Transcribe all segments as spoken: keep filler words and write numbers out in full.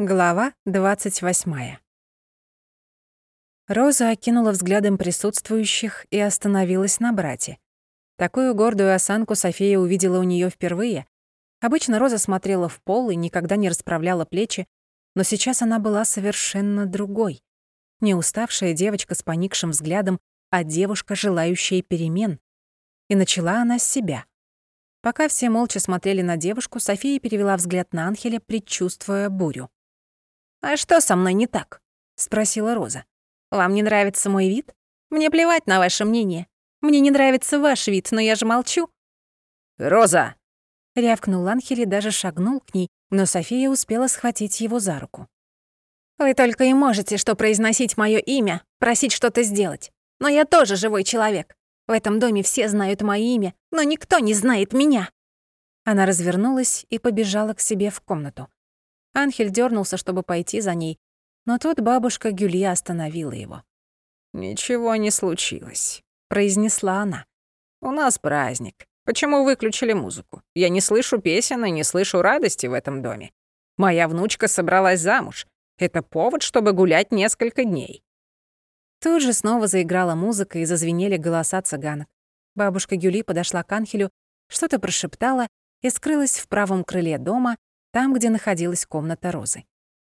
Глава двадцать восьмая. Роза окинула взглядом присутствующих и остановилась на брате. Такую гордую осанку София увидела у неё впервые. Обычно Роза смотрела в пол и никогда не расправляла плечи, но сейчас она была совершенно другой. Не уставшая девочка с поникшим взглядом, а девушка, желающая перемен. И начала она с себя. Пока все молча смотрели на девушку, София перевела взгляд на Анхеля, предчувствуя бурю. «А что со мной не так?» — спросила Роза. «Вам не нравится мой вид? Мне плевать на ваше мнение. Мне не нравится ваш вид, но я же молчу». «Роза!» — рявкнул Анхель и даже шагнул к ней, но София успела схватить его за руку. «Вы только и можете что произносить моё имя, просить что-то сделать. Но я тоже живой человек. В этом доме все знают моё имя, но никто не знает меня». Она развернулась и побежала к себе в комнату. Анхель дернулся, чтобы пойти за ней, но тут бабушка Гюлья остановила его. «Ничего не случилось», — произнесла она. «У нас праздник. Почему выключили музыку? Я не слышу песен и не слышу радости в этом доме. Моя внучка собралась замуж. Это повод, чтобы гулять несколько дней». Тут же снова заиграла музыка и зазвенели голоса цыганок. Бабушка Гюли подошла к Анхелю, что-то прошептала и скрылась в правом крыле дома, там, где находилась комната Розы.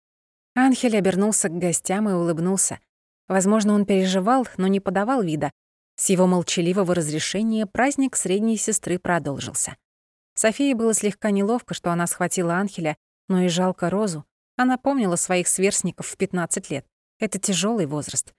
Анхель обернулся к гостям и улыбнулся. Возможно, он переживал, но не подавал вида. С его молчаливого разрешения праздник средней сестры продолжился. Софии было слегка неловко, что она схватила Анхеля, но и жалко Розу. Она помнила своих сверстников в пятнадцать лет. Это тяжелый возраст.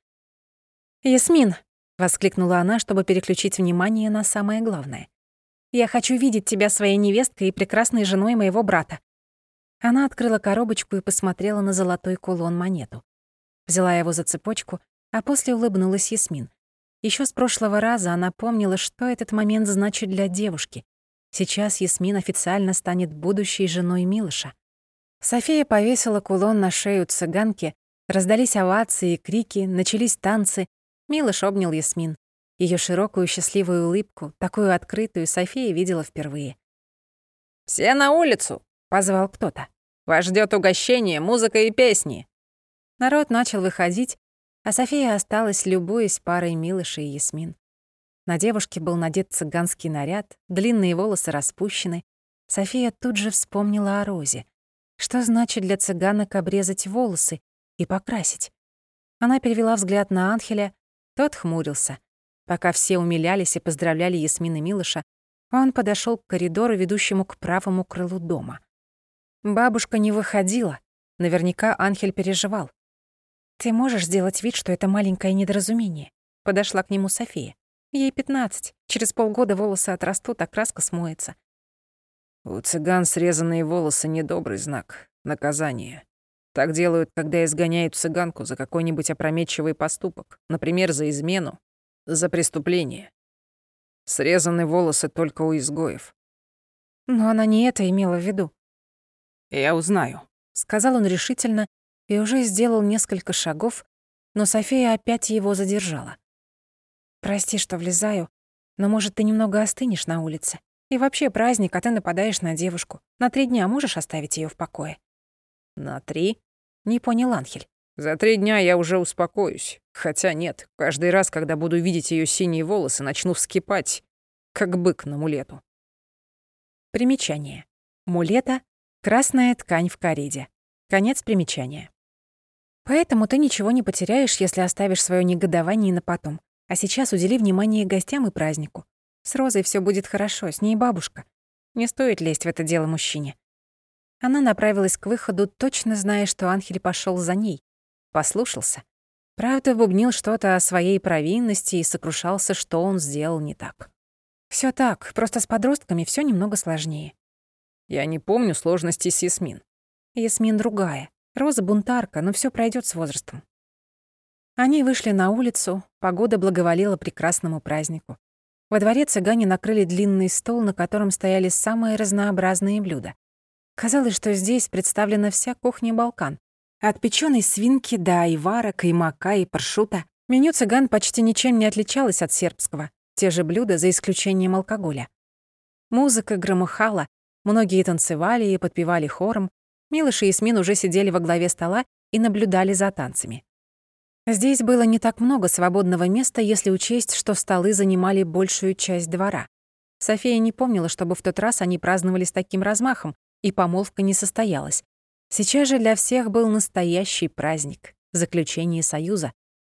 «Ясмин!» — воскликнула она, чтобы переключить внимание на самое главное. «Я хочу видеть тебя своей невесткой и прекрасной женой моего брата». Она открыла коробочку и посмотрела на золотой кулон-монету. Взяла его за цепочку, а после улыбнулась Ясмин. Ещё с прошлого раза она помнила, что этот момент значит для девушки. Сейчас Ясмин официально станет будущей женой Милоша. София повесила кулон на шею цыганки, раздались овации и крики, начались танцы. Милош обнял Ясмин. Её широкую счастливую улыбку, такую открытую, София видела впервые. «Все на улицу!» — позвал кто-то. «Вас ждёт угощение, музыка и песни!» Народ начал выходить, а София осталась, любуясь парой Милоша и Ясмин. На девушке был надет цыганский наряд, длинные волосы распущены. София тут же вспомнила о Розе. Что значит для цыганок обрезать волосы и покрасить? Она перевела взгляд на Анхеля, тот хмурился. Пока все умилялись и поздравляли Ясмин и Милоша, он подошёл к коридору, ведущему к правому крылу дома. Бабушка не выходила. Наверняка Анхель переживал. «Ты можешь сделать вид, что это маленькое недоразумение?» Подошла к нему София. Ей пятнадцать. Через полгода волосы отрастут, а краска смоется. «У цыган срезанные волосы — недобрый знак. Наказание. Так делают, когда изгоняют цыганку за какой-нибудь опрометчивый поступок. Например, за измену, за преступление. Срезаны волосы только у изгоев». Но она не это имела в виду. «Я узнаю», — сказал он решительно и уже сделал несколько шагов, но София опять его задержала. «Прости, что влезаю, но, может, ты немного остынешь на улице? И вообще праздник, а ты нападаешь на девушку. На три дня можешь оставить её в покое?» «На три?» — не понял Анхель. «За три дня я уже успокоюсь. Хотя нет, каждый раз, когда буду видеть её синие волосы, начну вскипать, как бык на мулету». Примечание. Мулета — красная ткань в кориде. Конец примечания. Поэтому ты ничего не потеряешь, если оставишь своё негодование на потом. А сейчас удели внимание гостям и празднику. С Розой всё будет хорошо, с ней бабушка. Не стоит лезть в это дело мужчине. Она направилась к выходу, точно зная, что Анхель пошёл за ней. Послушался. Правда, бубнил что-то о своей провинности и сокрушался, что он сделал не так. Всё так, просто с подростками всё немного сложнее. «Я не помню сложностей с Ясмин». Ясмин другая. Роза бунтарка, но всё пройдёт с возрастом. Они вышли на улицу, погода благоволила прекрасному празднику. Во дворе цыгане накрыли длинный стол, на котором стояли самые разнообразные блюда. Казалось, что здесь представлена вся кухня Балкан. От печёной свинки до айвара, каймака и паршута. Меню цыган почти ничем не отличалось от сербского. Те же блюда, за исключением алкоголя. Музыка громыхала, многие танцевали и подпевали хором. Милош и Ясмин уже сидели во главе стола и наблюдали за танцами. Здесь было не так много свободного места, если учесть, что столы занимали большую часть двора. София не помнила, чтобы в тот раз они праздновали с таким размахом, и помолвка не состоялась. Сейчас же для всех был настоящий праздник — заключение союза.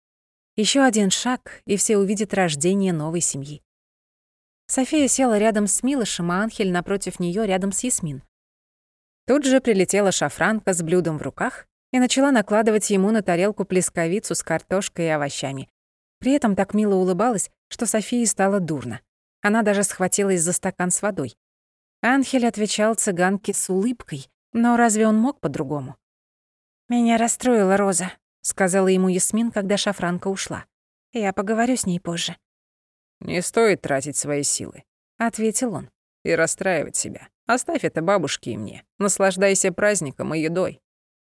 Еще один шаг, и все увидят рождение новой семьи. София села рядом с Милошем, а Анхель напротив нее рядом с Ясмин. Тут же прилетела шафранка с блюдом в руках и начала накладывать ему на тарелку плесковицу с картошкой и овощами. При этом так мило улыбалась, что Софии стало дурно. Она даже схватилась за стакан с водой. Анхель отвечал цыганке с улыбкой, но разве он мог по-другому? «Меня расстроила Роза», — сказала ему Ясмин, когда шафранка ушла. «Я поговорю с ней позже». «Не стоит тратить свои силы», — ответил он. «и расстраивать себя. Оставь это бабушке и мне. Наслаждайся праздником и едой».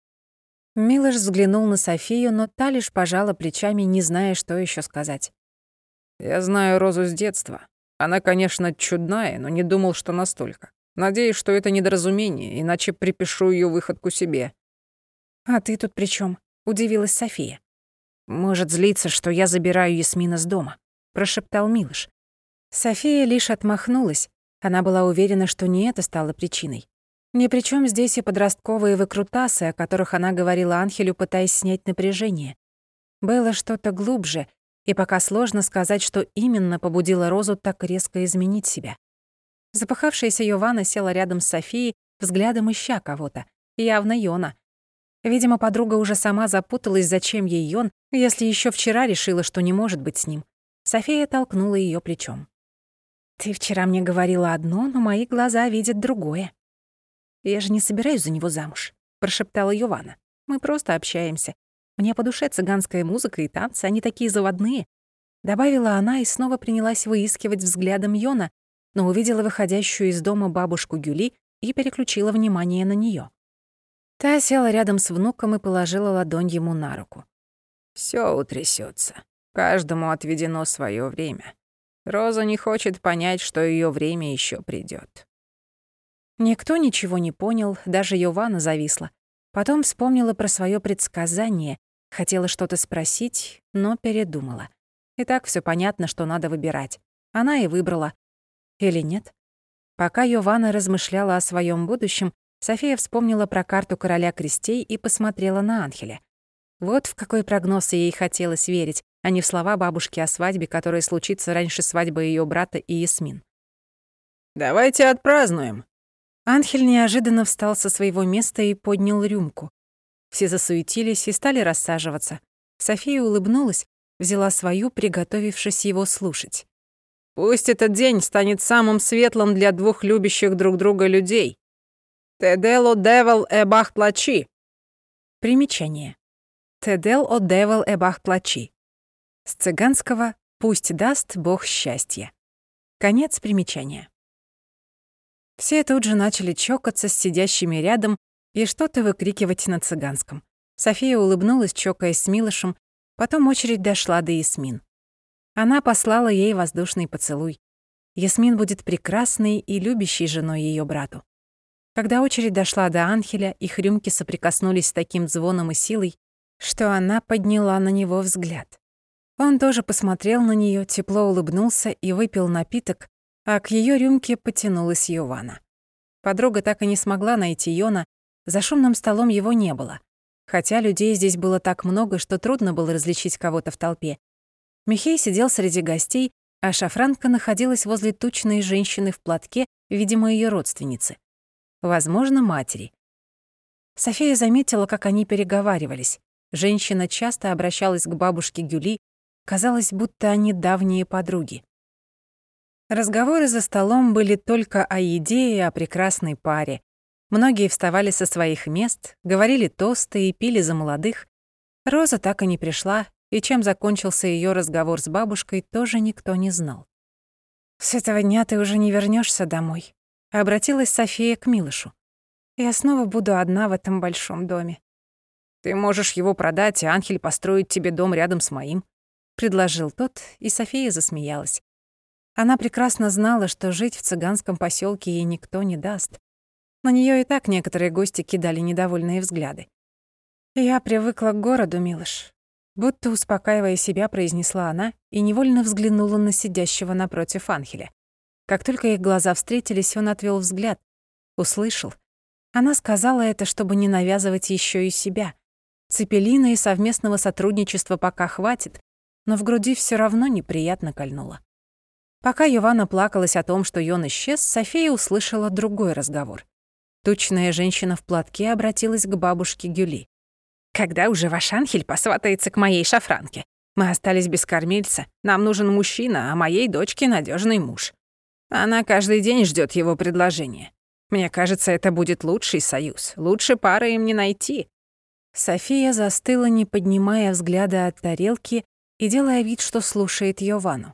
Милош взглянул на Софию, но та лишь пожала плечами, не зная, что еще сказать. «Я знаю Розу с детства. Она, конечно, чудная, но не думал, что настолько. Надеюсь, что это недоразумение, иначе припишу ее выходку себе». «А ты тут при чем? Удивилась София. «Может злиться, что я забираю Ясмина с дома», — прошептал Милош. София лишь отмахнулась. Она была уверена, что не это стало причиной. Ни при чем здесь и подростковые выкрутасы, о которых она говорила Анхелю, пытаясь снять напряжение. Было что-то глубже, и пока сложно сказать, что именно побудило Розу так резко изменить себя. Запыхавшаяся Йована села рядом с Софией, взглядом ища кого-то. Явно Йона. Видимо, подруга уже сама запуталась, зачем ей Йон, если еще вчера решила, что не может быть с ним. София толкнула ее плечом. «Ты вчера мне говорила одно, но мои глаза видят другое». «Я же не собираюсь за него замуж», — прошептала Йована. «Мы просто общаемся. Мне по душе цыганская музыка и танцы, они такие заводные». Добавила она и снова принялась выискивать взглядом Йона, но увидела выходящую из дома бабушку Гюли и переключила внимание на нее. Та села рядом с внуком и положила ладонь ему на руку. Все утрясется. Каждому отведено свое время. Роза не хочет понять, что ее время еще придет. Никто ничего не понял, даже Йована зависла. Потом вспомнила про свое предсказание, хотела что-то спросить, но передумала. И так все понятно, что надо выбирать. Она и выбрала. Или нет? Пока Йована размышляла о своем будущем, София вспомнила про карту короля крестей и посмотрела на Анхеля. Вот в какой прогноз ей хотелось верить, а не в слова бабушки о свадьбе, которая случится раньше свадьбы ее брата и Ясмин. «Давайте отпразднуем!» Анхель неожиданно встал со своего места и поднял рюмку. Все засуетились и стали рассаживаться. София улыбнулась, взяла свою, приготовившись его слушать. «Пусть этот день станет самым светлым для двух любящих друг друга людей. Тедело девел эбах плачи». Примечание. Тедел о девел эбах плачи. С цыганского «пусть даст Бог счастья». Конец примечания. Все тут же начали чокаться с сидящими рядом и что-то выкрикивать на цыганском. София улыбнулась, чокаясь с Милошем, потом очередь дошла до Ясмин. Она послала ей воздушный поцелуй. Ясмин будет прекрасной и любящей женой ее брату. Когда очередь дошла до Анхеля, их рюмки соприкоснулись с таким звоном и силой, что она подняла на него взгляд. Он тоже посмотрел на нее, тепло улыбнулся и выпил напиток, а к ее рюмке потянулась Йована. Подруга так и не смогла найти Йона, за шумным столом его не было. Хотя людей здесь было так много, что трудно было различить кого-то в толпе. Михей сидел среди гостей, а шафранка находилась возле тучной женщины в платке, видимо, ее родственницы. Возможно, матери. София заметила, как они переговаривались. Женщина часто обращалась к бабушке Гюли, казалось, будто они давние подруги. Разговоры за столом были только о еде и о прекрасной паре. Многие вставали со своих мест, говорили тосты и пили за молодых. Роза так и не пришла, и чем закончился ее разговор с бабушкой, тоже никто не знал. «С этого дня ты уже не вернешься домой», — обратилась София к Милошу. «Я снова буду одна в этом большом доме». «Ты можешь его продать, а Анхель построит тебе дом рядом с моим», — предложил тот, и София засмеялась. Она прекрасно знала, что жить в цыганском поселке ей никто не даст. На неё и так некоторые гости кидали недовольные взгляды. «Я привыкла к городу, Милош», — будто успокаивая себя, произнесла она и невольно взглянула на сидящего напротив Анхеля. Как только их глаза встретились, он отвёл взгляд, услышал. Она сказала это, чтобы не навязывать ещё и себя. Цепелина и совместного сотрудничества пока хватит, но в груди всё равно неприятно кольнуло. Пока Йована плакалась о том, что Йон исчез, София услышала другой разговор. Тучная женщина в платке обратилась к бабушке Гюли. «Когда уже ваш Анхель посватается к моей шафранке? Мы остались без кормильца, нам нужен мужчина, а моей дочке надежный муж. Она каждый день ждет его предложения. Мне кажется, это будет лучший союз, лучше пары им не найти». София застыла, не поднимая взгляда от тарелки и делая вид, что слушает Йовану.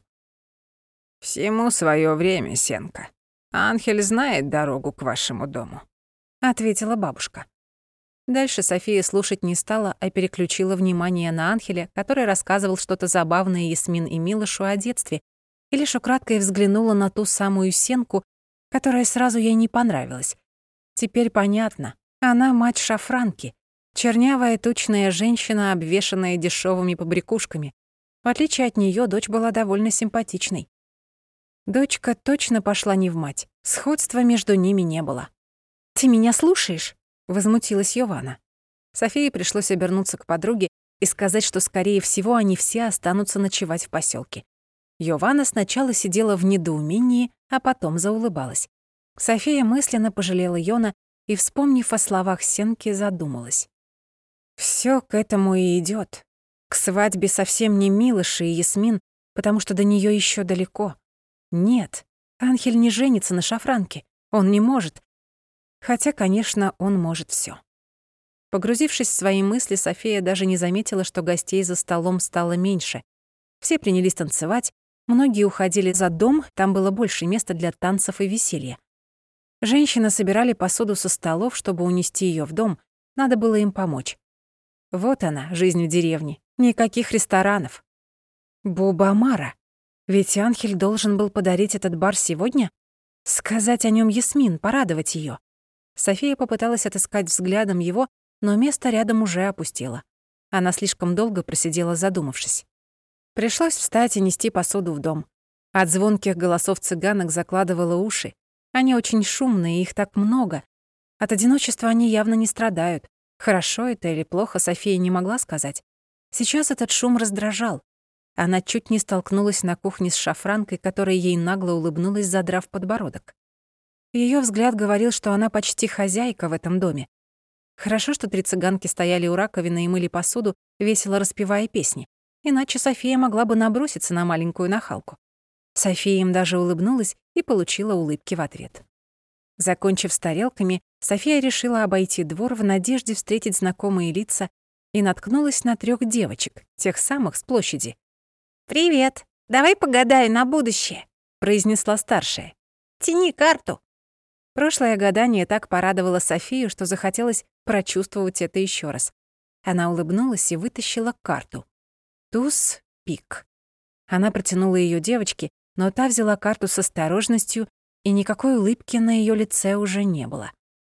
«Всему своё время, Сенка. Анхель знает дорогу к вашему дому», — ответила бабушка. Дальше София слушать не стала, а переключила внимание на Анхеля, который рассказывал что-то забавное Ясмин и Милошу о детстве, и лишь украдкой взглянула на ту самую Сенку, которая сразу ей не понравилась. Теперь понятно. Она мать шафранки, чернявая тучная женщина, обвешанная дешёвыми побрякушками. В отличие от неё, дочь была довольно симпатичной. Дочка точно пошла не в мать. Сходства между ними не было. «Ты меня слушаешь?» — возмутилась Йована. Софии пришлось обернуться к подруге и сказать, что, скорее всего, они все останутся ночевать в посёлке. Йована сначала сидела в недоумении, а потом заулыбалась. София мысленно пожалела Йона и, вспомнив о словах Сенки, задумалась. Всё к этому и идёт. К свадьбе совсем не Милош и Ясмин, потому что до неё ещё далеко. Нет, Анхель не женится на шафранке. Он не может. Хотя, конечно, он может всё. Погрузившись в свои мысли, София даже не заметила, что гостей за столом стало меньше. Все принялись танцевать, многие уходили за дом, там было больше места для танцев и веселья. Женщины собирали посуду со столов, чтобы унести её в дом, надо было им помочь. Вот она, жизнь в деревне. Никаких ресторанов. Бубамара. Ведь Анхель должен был подарить этот бар сегодня? Сказать о нём Ясмин, порадовать её. София попыталась отыскать взглядом его, но место рядом уже опустело. Она слишком долго просидела, задумавшись. Пришлось встать и нести посуду в дом. От звонких голосов цыганок закладывало уши. Они очень шумные, их так много. От одиночества они явно не страдают. Хорошо это или плохо, София не могла сказать. Сейчас этот шум раздражал. Она чуть не столкнулась на кухне с шафранкой, которая ей нагло улыбнулась, задрав подбородок. Её взгляд говорил, что она почти хозяйка в этом доме. Хорошо, что три цыганки стояли у раковины и мыли посуду, весело распевая песни. Иначе София могла бы наброситься на маленькую нахалку. София им даже улыбнулась и получила улыбки в ответ. Закончив с тарелками, София решила обойти двор в надежде встретить знакомые лица и наткнулась на трёх девочек, тех самых с площади. «Привет! Давай погадаю на будущее», — произнесла старшая. «Тяни карту». Прошлое гадание так порадовало Софию, что захотелось прочувствовать это ещё раз. Она улыбнулась и вытащила карту. Туз пик. Она протянула её девочке, но та взяла карту с осторожностью, и никакой улыбки на её лице уже не было.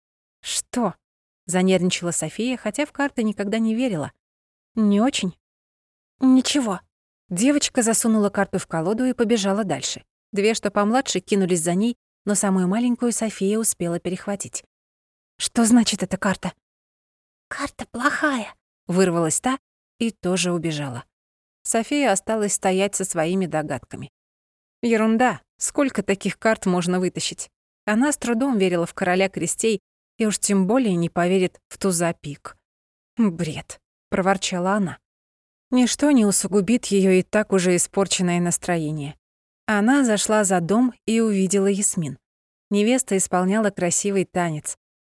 «Что?» — занервничала София, хотя в карты никогда не верила. «Не очень?» «Ничего». Девочка засунула карту в колоду и побежала дальше. Две, что помладше, кинулись за ней, но самую маленькую София успела перехватить. «Что значит эта карта?» «Карта плохая», — вырвалась та и тоже убежала. София осталась стоять со своими догадками. Ерунда, сколько таких карт можно вытащить? Она с трудом верила в короля крестей и уж тем более не поверит в туза пик. «Бред», — проворчала она. Ничто не усугубит её и так уже испорченное настроение. Она зашла за дом и увидела Ясмин. Невеста исполняла красивый танец.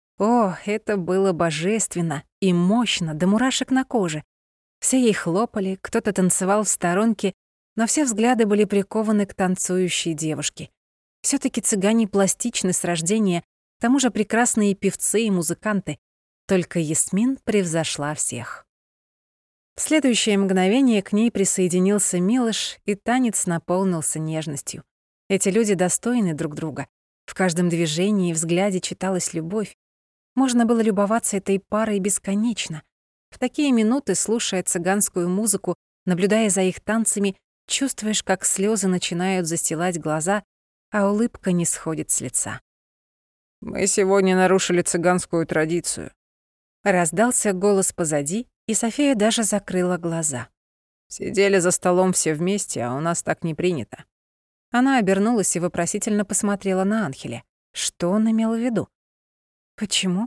О, это было божественно и мощно, до мурашек на коже. Все ей хлопали, кто-то танцевал в сторонке, но все взгляды были прикованы к танцующей девушке. Всё-таки цыгане пластичны с рождения, к тому же прекрасные певцы и музыканты. Только Ясмин превзошла всех. В следующее мгновение к ней присоединился Милош, и танец наполнился нежностью. Эти люди достойны друг друга. В В каждом движении и взгляде читалась любовь. Можно было любоваться этой парой бесконечно. В такие минуты, слушая цыганскую музыку, наблюдая за их танцами, чувствуешь, как слезы начинают застилать глаза, а улыбка не сходит с лица. «Мы сегодня нарушили цыганскую традицию». Раздался голос позади, и София даже закрыла глаза. «Сидели за столом все вместе, а у нас так не принято». Она обернулась и вопросительно посмотрела на Анхеля. Что он имел в виду? Почему?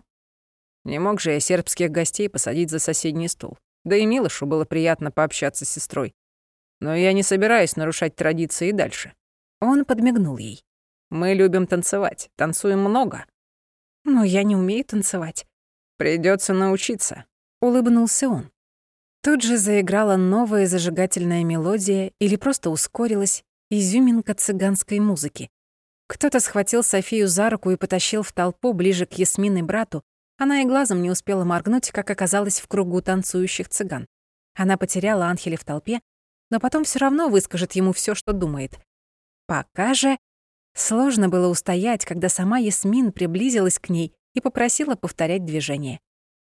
Не мог же я сербских гостей посадить за соседний стол. Да и Милошу было приятно пообщаться с сестрой. Но я не собираюсь нарушать традиции и дальше. Он подмигнул ей. Мы любим танцевать, танцуем много. Но я не умею танцевать. Придётся научиться. Улыбнулся он. Тут же заиграла новая зажигательная мелодия или просто ускорилась изюминка цыганской музыки. Кто-то схватил Софию за руку и потащил в толпу ближе к Ясмин и брату. Она и глазом не успела моргнуть, как оказалась в кругу танцующих цыган. Она потеряла Анхеля в толпе, но потом всё равно выскажет ему всё, что думает. Пока же сложно было устоять, когда сама Ясмин приблизилась к ней и попросила повторять движение.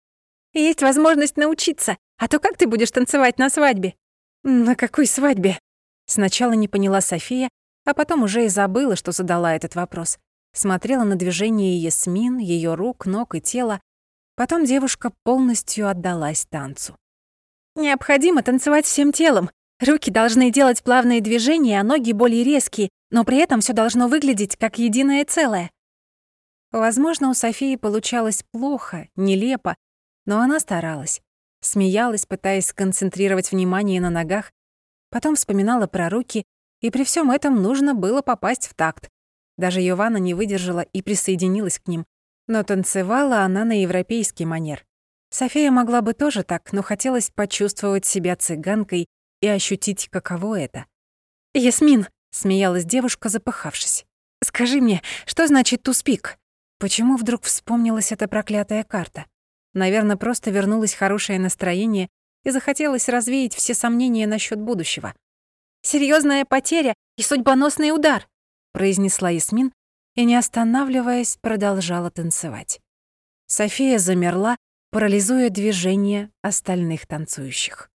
«Есть возможность научиться, а то как ты будешь танцевать на свадьбе?» «На какой свадьбе?» Сначала не поняла София, а потом уже и забыла, что задала этот вопрос. Смотрела на движение Ясмин, её рук, ног и тела. Потом девушка полностью отдалась танцу. «Необходимо танцевать всем телом. Руки должны делать плавные движения, а ноги более резкие, но при этом всё должно выглядеть как единое целое». Возможно, у Софии получалось плохо, нелепо, но она старалась. Смеялась, пытаясь сконцентрировать внимание на ногах, потом вспоминала про руки, и при всем этом нужно было попасть в такт. Даже Йована не выдержала и присоединилась к ним. Но танцевала она на европейский манер. София могла бы тоже так, но хотелось почувствовать себя цыганкой и ощутить, каково это. «Ясмин», — смеялась девушка, запыхавшись, — «скажи мне, что значит туспик?» Почему вдруг вспомнилась эта проклятая карта? Наверное, просто вернулось хорошее настроение и захотелось развеять все сомнения насчет будущего. «Серьезная потеря и судьбоносный удар», — произнесла Ясмин и, не останавливаясь, продолжала танцевать. София замерла, парализуя движение остальных танцующих.